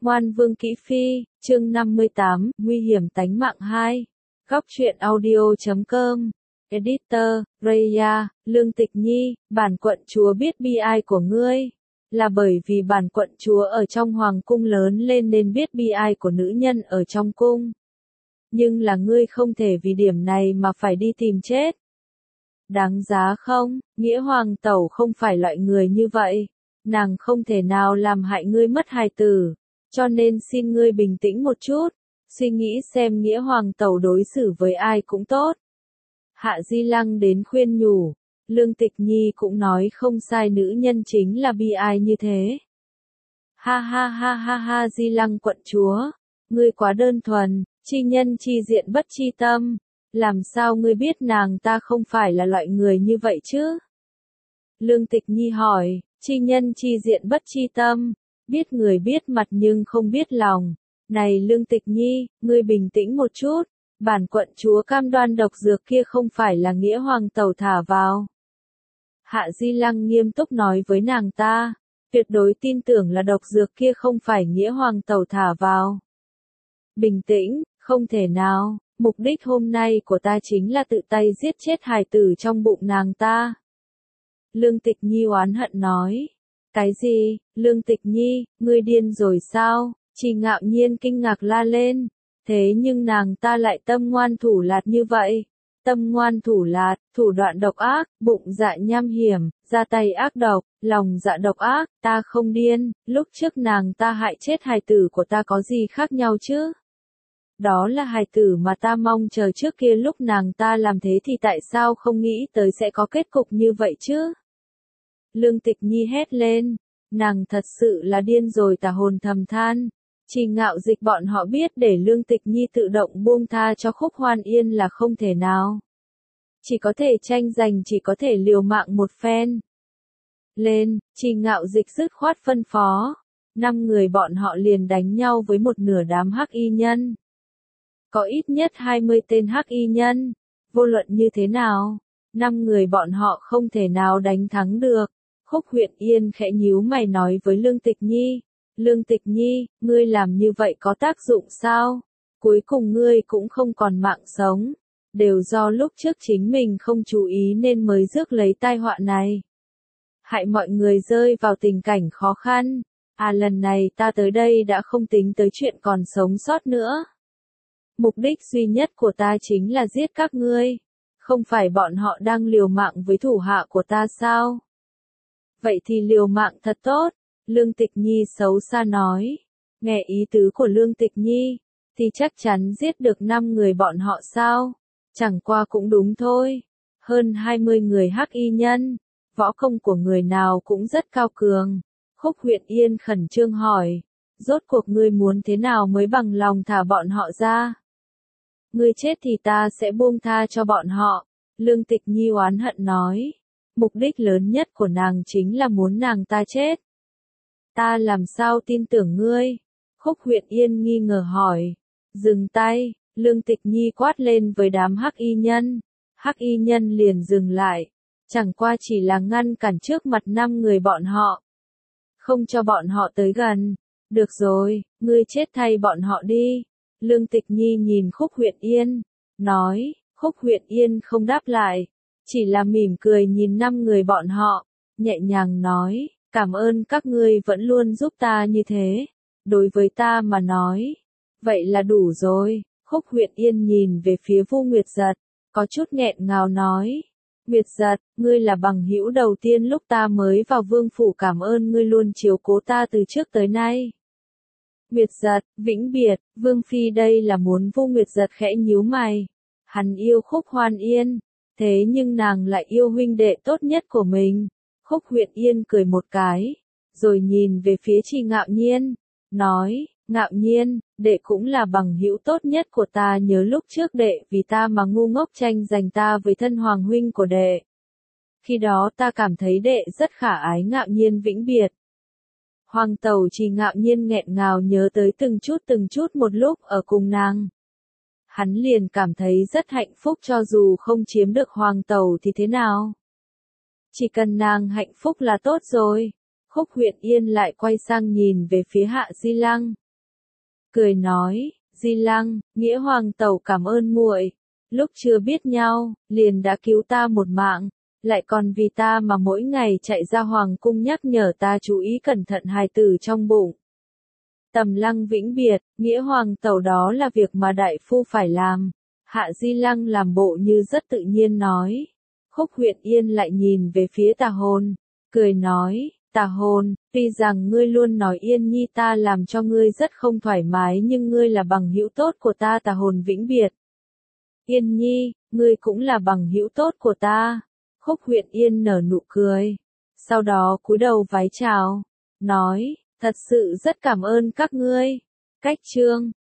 Ngoan Vương Kỹ Phi, chương 58, Nguy hiểm tánh mạng 2. Góc truyện audio.com. Editor, Raya, Lương Tịch Nhi, bản quận chúa biết bi ai của ngươi. Là bởi vì bản quận chúa ở trong hoàng cung lớn lên nên biết bi ai của nữ nhân ở trong cung. Nhưng là ngươi không thể vì điểm này mà phải đi tìm chết. Đáng giá không? Nghĩa hoàng tẩu không phải loại người như vậy. Nàng không thể nào làm hại ngươi mất hài tử. Cho nên xin ngươi bình tĩnh một chút, suy nghĩ xem nghĩa hoàng tẩu đối xử với ai cũng tốt. Hạ Di Lăng đến khuyên nhủ, Lương Tịch Nhi cũng nói không sai, nữ nhân chính là bi ai như thế. Ha ha ha ha ha, Di Lăng quận chúa, ngươi quá đơn thuần, chi nhân chi diện bất chi tâm, làm sao ngươi biết nàng ta không phải là loại người như vậy chứ? Lương Tịch Nhi hỏi, chi nhân chi diện bất chi tâm. Biết người biết mặt nhưng không biết lòng. Này Lương Tịch Nhi, ngươi bình tĩnh một chút. Bản quận chúa cam đoan độc dược kia không phải là nghĩa hoàng tẩu thả vào. Hạ Di Lăng nghiêm túc nói với nàng ta. Tuyệt đối tin tưởng là độc dược kia không phải nghĩa hoàng tẩu thả vào. Bình tĩnh, không thể nào. Mục đích hôm nay của ta chính là tự tay giết chết hài tử trong bụng nàng ta. Lương Tịch Nhi oán hận nói. Cái gì? Lương Tịch Nhi, ngươi điên rồi sao? Chỉ Ngạo Nhiên kinh ngạc la lên. Thế nhưng nàng ta lại tâm ngoan thủ lạt như vậy. Tâm ngoan thủ lạt, thủ đoạn độc ác, bụng dạ nham hiểm, ra tay ác độc, lòng dạ độc ác, ta không điên, lúc trước nàng ta hại chết hài tử của ta có gì khác nhau chứ? Đó là hài tử mà ta mong chờ trước kia, lúc nàng ta làm thế thì tại sao không nghĩ tới sẽ có kết cục như vậy chứ? Lương Tịch Nhi hét lên, nàng thật sự là điên rồi, tà hồn thầm than. Chỉ Ngạo Dịch bọn họ biết để Lương Tịch Nhi tự động buông tha cho Khúc Hoan Yên là không thể nào. Chỉ có thể tranh giành, chỉ có thể liều mạng một phen. Lên, Chỉ Ngạo Dịch dứt khoát phân phó. 5 người bọn họ liền đánh nhau với một nửa đám hắc y nhân. Có ít nhất 20 tên hắc y nhân. Vô luận như thế nào, 5 người bọn họ không thể nào đánh thắng được. Khúc Huyền Yên khẽ nhíu mày nói với Lương Tịch Nhi. Lương Tịch Nhi, ngươi làm như vậy có tác dụng sao? Cuối cùng ngươi cũng không còn mạng sống. Đều do lúc trước chính mình không chú ý nên mới rước lấy tai họa này. Hại mọi người rơi vào tình cảnh khó khăn. À, lần này ta tới đây đã không tính tới chuyện còn sống sót nữa. Mục đích duy nhất của ta chính là giết các ngươi. Không phải bọn họ đang liều mạng với thủ hạ của ta sao? Vậy thì liều mạng thật tốt. Lương Tịch Nhi xấu xa nói. Nghe ý tứ của Lương Tịch Nhi, thì chắc chắn giết được 5 người bọn họ sao? Chẳng qua cũng đúng thôi. Hơn 20 người hắc y nhân, võ công của người nào cũng rất cao cường. Khúc Huyền Yên khẩn trương hỏi. Rốt cuộc ngươi muốn thế nào mới bằng lòng thả bọn họ ra? Ngươi chết thì ta sẽ buông tha cho bọn họ. Lương Tịch Nhi oán hận nói. Mục đích lớn nhất của nàng chính là muốn nàng ta chết. Ta làm sao tin tưởng ngươi? Khúc Huyền Yên nghi ngờ hỏi. Dừng tay, Lương Tịch Nhi quát lên với đám hắc y nhân. Hắc y nhân liền dừng lại. Chẳng qua chỉ là ngăn cản trước mặt 5 người bọn họ. Không cho bọn họ tới gần. Được rồi, ngươi chết thay bọn họ đi. Lương Tịch Nhi nhìn Khúc Huyền Yên. Nói, Khúc Huyền Yên không đáp lại. Chỉ là mỉm cười nhìn 5 người bọn họ. Nhẹ nhàng nói. Cảm ơn các ngươi vẫn luôn giúp ta như thế. Đối với ta mà nói. Vậy là đủ rồi. Khúc Huyền Yên nhìn về phía Vu Nguyệt Giật. Có chút nghẹn ngào nói. Nguyệt Giật, ngươi là bằng hữu đầu tiên lúc ta mới vào vương phủ, cảm ơn ngươi luôn chiếu cố ta từ trước tới nay. Nguyệt Giật, vĩnh biệt, Vương Phi đây là muốn. Vu Nguyệt Giật khẽ nhíu mày. Hắn yêu Khúc Hoan Yên. Thế nhưng nàng lại yêu huynh đệ tốt nhất của mình. Khúc Huyền Yên cười một cái, rồi nhìn về phía Chỉ Ngạo Nhiên, nói, Ngạo Nhiên, đệ cũng là bằng hữu tốt nhất của ta, nhớ lúc trước đệ vì ta mà ngu ngốc tranh giành ta với thân hoàng huynh của đệ. Khi đó ta cảm thấy đệ rất khả ái. Ngạo Nhiên vĩnh biệt. Hoàng tẩu Chỉ Ngạo Nhiên nghẹn ngào nhớ tới từng chút một lúc ở cùng nàng. Hắn liền cảm thấy rất hạnh phúc, cho dù không chiếm được hoàng tẩu thì thế nào? Chỉ cần nàng hạnh phúc là tốt rồi. Khúc Huyền Yên lại quay sang nhìn về phía Hạ Di Lăng. cười nói, Di Lăng, Nghĩa Hoàng tẩu cảm ơn muội. Lúc chưa biết nhau, liền đã cứu ta một mạng, lại còn vì ta mà mỗi ngày chạy ra hoàng cung nhắc nhở ta chú ý cẩn thận hài tử trong bụng. Tầm Lăng vĩnh biệt, Nghĩa Hoàng tẩu đó là việc mà đại phu phải làm. Hạ Di Lăng làm bộ như rất tự nhiên nói. Khúc Huyện Yên lại nhìn về phía Tà Hồn, cười nói, Tà Hồn, tuy rằng ngươi luôn nói Yên Nhi ta làm cho ngươi rất không thoải mái nhưng ngươi là bằng hữu tốt của ta Tà Hồn vĩnh biệt. Yên Nhi, ngươi cũng là bằng hữu tốt của ta. Khúc Huyện Yên nở nụ cười. Sau đó cúi đầu vái chào, nói, thật sự rất cảm ơn các ngươi. Cách chương